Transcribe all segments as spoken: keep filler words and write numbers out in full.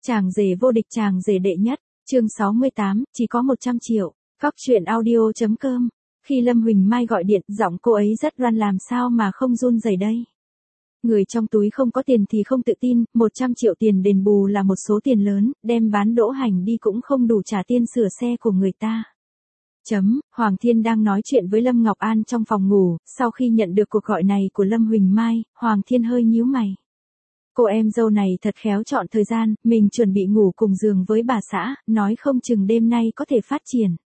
Chàng rể vô địch, chàng rể đệ nhất, chương sáu mươi tám, chỉ có một trăm triệu, Cóc truyện audio chấm com. Khi Lâm Huỳnh Mai gọi điện, giọng cô ấy rất ran, làm sao mà không run rẩy đây. Người trong túi không có tiền thì không tự tin, một trăm triệu tiền đền bù là một số tiền lớn, đem bán Đỗ Hành đi cũng không đủ trả tiền sửa xe của người ta. Chấm, Hoàng Thiên đang nói chuyện với Lâm Ngọc An trong phòng ngủ, sau khi nhận được cuộc gọi này của Lâm Huỳnh Mai, Hoàng Thiên hơi nhíu mày. Cô em dâu này thật khéo chọn thời gian, mình chuẩn bị ngủ cùng giường với bà xã, nói không chừng đêm nay có thể phát triển.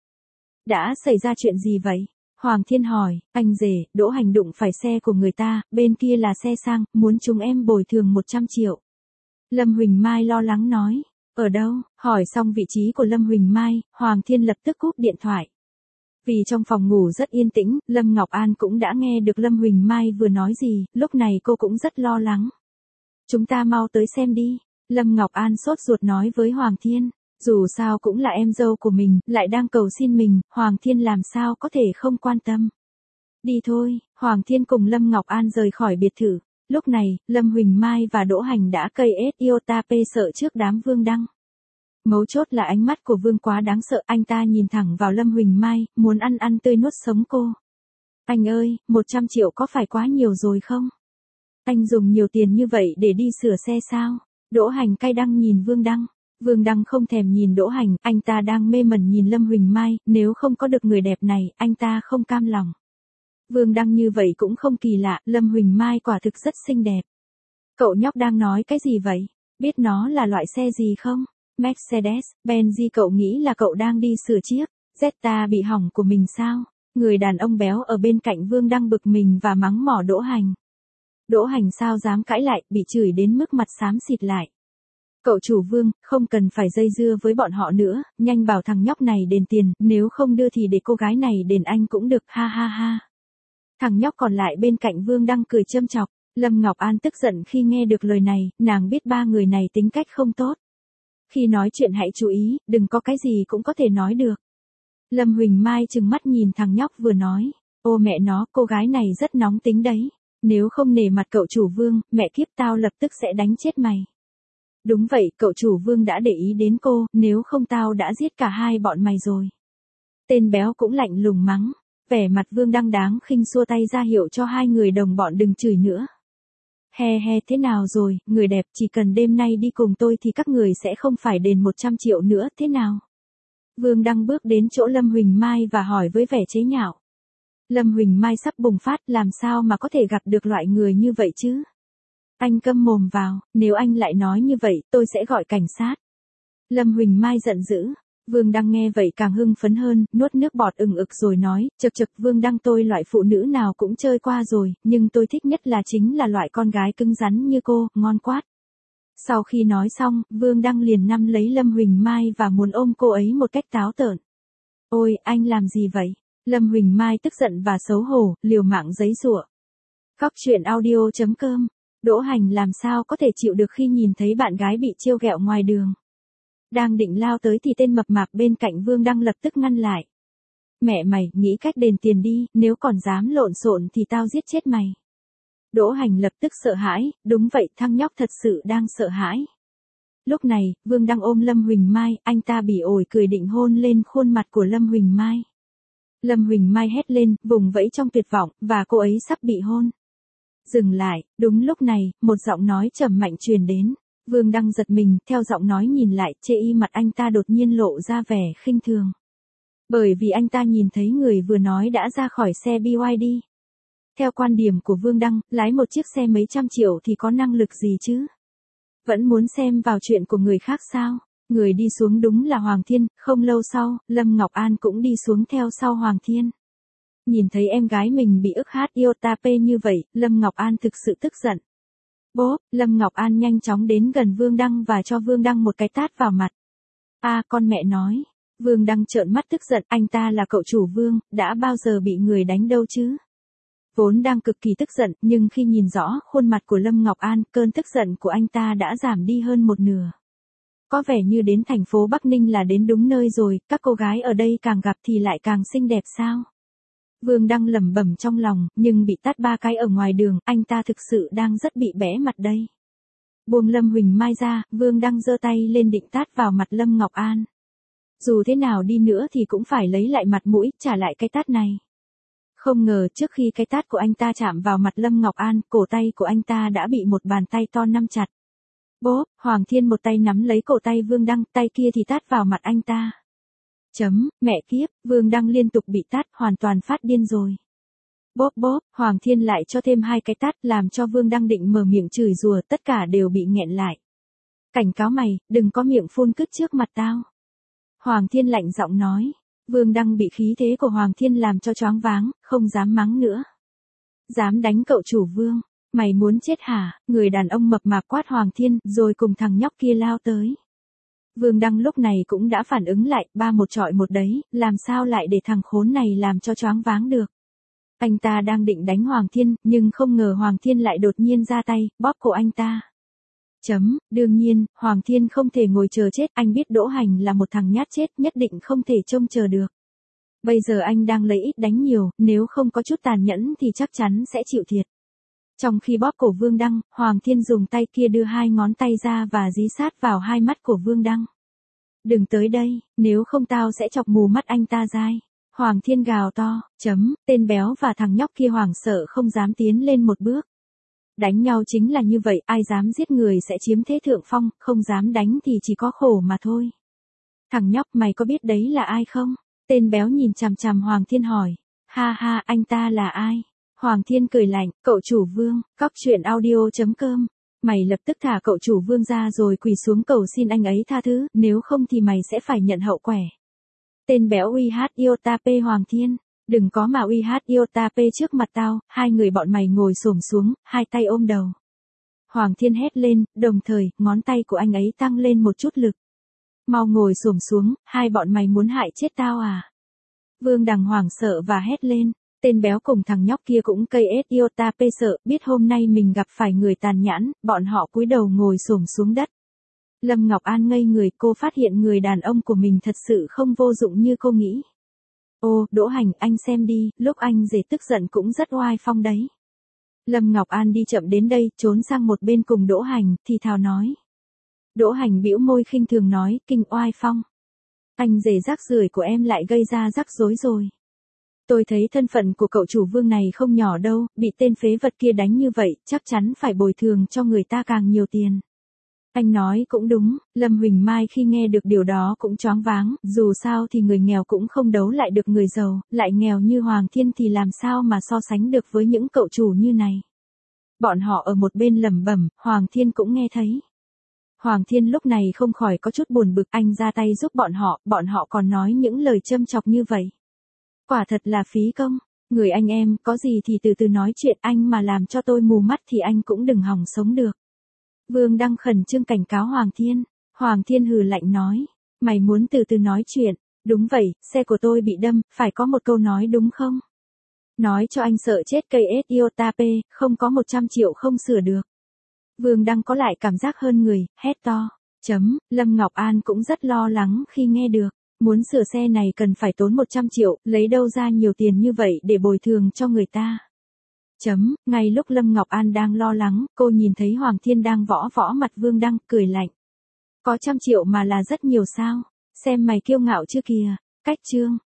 Đã xảy ra chuyện gì vậy? Hoàng Thiên hỏi, anh rể, Đỗ Hành đụng phải xe của người ta, bên kia là xe sang, muốn chúng em bồi thường một trăm triệu. Lâm Huỳnh Mai lo lắng nói, ở đâu? Hỏi xong vị trí của Lâm Huỳnh Mai, Hoàng Thiên lập tức cúp điện thoại. Vì trong phòng ngủ rất yên tĩnh, Lâm Ngọc An cũng đã nghe được Lâm Huỳnh Mai vừa nói gì, lúc này cô cũng rất lo lắng. Chúng ta mau tới xem đi, Lâm Ngọc An sốt ruột nói với Hoàng Thiên, dù sao cũng là em dâu của mình, lại đang cầu xin mình, Hoàng Thiên làm sao có thể không quan tâm. Đi thôi, Hoàng Thiên cùng Lâm Ngọc An rời khỏi biệt thự, lúc này, Lâm Huỳnh Mai và Đỗ Hành đã cây ét iota pê sợ trước đám Vương Đăng. Mấu chốt là ánh mắt của Vương quá đáng sợ, anh ta nhìn thẳng vào Lâm Huỳnh Mai, muốn ăn ăn tươi nuốt sống cô. Anh ơi, một trăm triệu có phải quá nhiều rồi không? Anh dùng nhiều tiền như vậy để đi sửa xe sao? Đỗ Hành cay đắng nhìn Vương Đăng. Vương Đăng không thèm nhìn Đỗ Hành, anh ta đang mê mẩn nhìn Lâm Huỳnh Mai, nếu không có được người đẹp này, anh ta không cam lòng. Vương Đăng như vậy cũng không kỳ lạ, Lâm Huỳnh Mai quả thực rất xinh đẹp. Cậu nhóc đang nói cái gì vậy? Biết nó là loại xe gì không? Mercedes, Benz. Cậu nghĩ là cậu đang đi sửa chiếc Jetta bị hỏng của mình sao? Người đàn ông béo ở bên cạnh Vương Đăng bực mình và mắng mỏ Đỗ Hành. Đỗ Hành sao dám cãi lại, bị chửi đến mức mặt xám xịt lại. Cậu chủ Vương, không cần phải dây dưa với bọn họ nữa, nhanh bảo thằng nhóc này đền tiền, nếu không đưa thì để cô gái này đền anh cũng được, ha ha ha. Thằng nhóc còn lại bên cạnh Vương Đăng cười châm chọc, Lâm Ngọc An tức giận khi nghe được lời này, nàng biết ba người này tính cách không tốt. Khi nói chuyện hãy chú ý, đừng có cái gì cũng có thể nói được. Lâm Huỳnh Mai trừng mắt nhìn thằng nhóc vừa nói, ô mẹ nó, cô gái này rất nóng tính đấy. Nếu không nể mặt cậu chủ Vương, mẹ kiếp tao lập tức sẽ đánh chết mày. Đúng vậy, cậu chủ Vương đã để ý đến cô, nếu không tao đã giết cả hai bọn mày rồi. Tên béo cũng lạnh lùng mắng, vẻ mặt Vương Đăng đáng khinh xua tay ra hiệu cho hai người đồng bọn đừng chửi nữa. He he, thế nào rồi, người đẹp, chỉ cần đêm nay đi cùng tôi thì các người sẽ không phải đền một trăm triệu nữa, thế nào? Vương Đăng bước đến chỗ Lâm Huỳnh Mai và hỏi với vẻ chế nhạo. Lâm Huỳnh Mai sắp bùng phát, làm sao mà có thể gặp được loại người như vậy chứ? Anh câm mồm vào, nếu anh lại nói như vậy, tôi sẽ gọi cảnh sát. Lâm Huỳnh Mai giận dữ. Vương Đăng nghe vậy càng hưng phấn hơn, nuốt nước bọt ừng ực rồi nói, chực chực, Vương Đăng, tôi loại phụ nữ nào cũng chơi qua rồi, nhưng tôi thích nhất là chính là loại con gái cứng rắn như cô, ngon quá. Sau khi nói xong, Vương Đăng liền nắm lấy Lâm Huỳnh Mai và muốn ôm cô ấy một cách táo tợn. Ôi, anh làm gì vậy? Lâm Huỳnh Mai tức giận và xấu hổ, liều mạng giấy giụa. Cóc truyện audio chấm com. Đỗ Hành làm sao có thể chịu được khi nhìn thấy bạn gái bị trêu ghẹo ngoài đường. Đang định lao tới thì tên mập mạp bên cạnh Vương Đăng lập tức ngăn lại. Mẹ mày, nghĩ cách đền tiền đi, nếu còn dám lộn xộn thì tao giết chết mày. Đỗ Hành lập tức sợ hãi, đúng vậy, thằng nhóc thật sự đang sợ hãi. Lúc này, Vương Đăng ôm Lâm Huỳnh Mai, anh ta bỉ ổi cười định hôn lên khuôn mặt của Lâm Huỳnh Mai. Lâm Huỳnh Mai hét lên, vùng vẫy trong tuyệt vọng, và cô ấy sắp bị hôn. Dừng lại, đúng lúc này, một giọng nói trầm mạnh truyền đến. Vương Đăng giật mình, theo giọng nói nhìn lại, chê y mặt anh ta đột nhiên lộ ra vẻ khinh thường. Bởi vì anh ta nhìn thấy người vừa nói đã ra khỏi xe bê i đê. Theo quan điểm của Vương Đăng, lái một chiếc xe mấy trăm triệu thì có năng lực gì chứ? Vẫn muốn xem vào chuyện của người khác sao? Người đi xuống đúng là Hoàng Thiên, không lâu sau, Lâm Ngọc An cũng đi xuống theo sau Hoàng Thiên. Nhìn thấy em gái mình bị ức hát iota pê như vậy, Lâm Ngọc An thực sự tức giận. Bốp, Lâm Ngọc An nhanh chóng đến gần Vương Đăng và cho Vương Đăng một cái tát vào mặt. A à, con mẹ nói. Vương Đăng trợn mắt tức giận, anh ta là cậu chủ Vương, đã bao giờ bị người đánh đâu chứ? Vốn đang cực kỳ tức giận, nhưng khi nhìn rõ khuôn mặt của Lâm Ngọc An, cơn tức giận của anh ta đã giảm đi hơn một nửa. Có vẻ như đến thành phố Bắc Ninh là đến đúng nơi rồi, các cô gái ở đây càng gặp thì lại càng xinh đẹp sao? Vương Đăng lẩm bẩm trong lòng, nhưng bị tát ba cái ở ngoài đường, anh ta thực sự đang rất bị bẽ mặt đây. Buông Lâm Huỳnh Mai ra, Vương Đăng giơ tay lên định tát vào mặt Lâm Ngọc An. Dù thế nào đi nữa thì cũng phải lấy lại mặt mũi, trả lại cái tát này. Không ngờ trước khi cái tát của anh ta chạm vào mặt Lâm Ngọc An, cổ tay của anh ta đã bị một bàn tay to nắm chặt. Bốp, Hoàng Thiên một tay nắm lấy cổ tay Vương Đăng, tay kia thì tát vào mặt anh ta. Chấm, mẹ kiếp, Vương Đăng liên tục bị tát, hoàn toàn phát điên rồi. Bốp bốp, Hoàng Thiên lại cho thêm hai cái tát, làm cho Vương Đăng định mở miệng chửi rủa, tất cả đều bị nghẹn lại. Cảnh cáo mày, đừng có miệng phun cứt trước mặt tao. Hoàng Thiên lạnh giọng nói. Vương Đăng bị khí thế của Hoàng Thiên làm cho choáng váng, không dám mắng nữa. Dám đánh cậu chủ Vương, mày muốn chết hả? Người đàn ông mập mạp quát Hoàng Thiên, rồi cùng thằng nhóc kia lao tới. Vương Đăng lúc này cũng đã phản ứng lại, ba một trọi một đấy, làm sao lại để thằng khốn này làm cho choáng váng được. Anh ta đang định đánh Hoàng Thiên, nhưng không ngờ Hoàng Thiên lại đột nhiên ra tay, bóp cổ anh ta. Chấm, đương nhiên, Hoàng Thiên không thể ngồi chờ chết, anh biết Đỗ Hành là một thằng nhát chết, nhất định không thể trông chờ được. Bây giờ anh đang lấy ít đánh nhiều, nếu không có chút tàn nhẫn thì chắc chắn sẽ chịu thiệt. Trong khi bóp cổ Vương Đăng, Hoàng Thiên dùng tay kia đưa hai ngón tay ra và dí sát vào hai mắt của Vương Đăng. Đừng tới đây, nếu không tao sẽ chọc mù mắt anh ta dai. Hoàng Thiên gào to, chấm, tên béo và thằng nhóc kia hoảng sợ không dám tiến lên một bước. Đánh nhau chính là như vậy, ai dám giết người sẽ chiếm thế thượng phong, không dám đánh thì chỉ có khổ mà thôi. Thằng nhóc mày có biết đấy là ai không? Tên béo nhìn chằm chằm Hoàng Thiên hỏi. Ha ha, anh ta là ai? Hoàng Thiên cười lạnh, cậu chủ Vương, cóc truyện audio chấm com. Mày lập tức thả cậu chủ Vương ra rồi quỳ xuống cầu xin anh ấy tha thứ, nếu không thì mày sẽ phải nhận hậu quả. Tên béo uy hát Iotap Hoàng Thiên. Đừng có mà uy hát Iotap trước mặt tao, hai người bọn mày ngồi xổm xuống, hai tay ôm đầu. Hoàng Thiên hét lên, đồng thời, ngón tay của anh ấy tăng lên một chút lực. Mau ngồi xổm xuống, hai bọn mày muốn hại chết tao à? Vương Đằng hoảng sợ và hét lên, tên béo cùng thằng nhóc kia cũng cây ết Iotap sợ, biết hôm nay mình gặp phải người tàn nhẫn, bọn họ cúi đầu ngồi xổm xuống đất. Lâm Ngọc An ngây người, cô phát hiện người đàn ông của mình thật sự không vô dụng như cô nghĩ. Ô, Đỗ Hành, anh xem đi, lúc anh rể tức giận cũng rất oai phong đấy. Lâm Ngọc An đi chậm đến đây, trốn sang một bên cùng Đỗ Hành, thì thào nói. Đỗ Hành bĩu môi khinh thường nói, kinh oai phong. Anh rể rác rưởi của em lại gây ra rắc rối rồi. Tôi thấy thân phận của cậu chủ Vương này không nhỏ đâu, bị tên phế vật kia đánh như vậy, chắc chắn phải bồi thường cho người ta càng nhiều tiền. Anh nói cũng đúng, Lâm Huỳnh Mai khi nghe được điều đó cũng choáng váng, dù sao thì người nghèo cũng không đấu lại được người giàu, lại nghèo như Hoàng Thiên thì làm sao mà so sánh được với những cậu chủ như này. Bọn họ ở một bên lẩm bẩm, Hoàng Thiên cũng nghe thấy. Hoàng Thiên lúc này không khỏi có chút buồn bực, anh ra tay giúp bọn họ, bọn họ còn nói những lời châm chọc như vậy. Quả thật là phí công, người anh em, có gì thì từ từ nói chuyện, anh mà làm cho tôi mù mắt thì anh cũng đừng hòng sống được. Vương Đăng khẩn trương cảnh cáo Hoàng Thiên. Hoàng Thiên hừ lạnh nói. Mày muốn từ từ nói chuyện. Đúng vậy, xe của tôi bị đâm, phải có một câu nói đúng không? Nói cho anh sợ chết cây ết Iotap, không có một trăm triệu không sửa được. Vương Đăng có lại cảm giác hơn người, hét to. Chấm, Lâm Ngọc An cũng rất lo lắng khi nghe được. Muốn sửa xe này cần phải tốn một trăm triệu, lấy đâu ra nhiều tiền như vậy để bồi thường cho người ta. Chấm, ngay lúc Lâm Ngọc An đang lo lắng, cô nhìn thấy Hoàng Thiên đang võ võ mặt Vương Đăng, cười lạnh. Có trăm triệu mà là rất nhiều sao? Xem mày kiêu ngạo chưa kìa. Cách chương.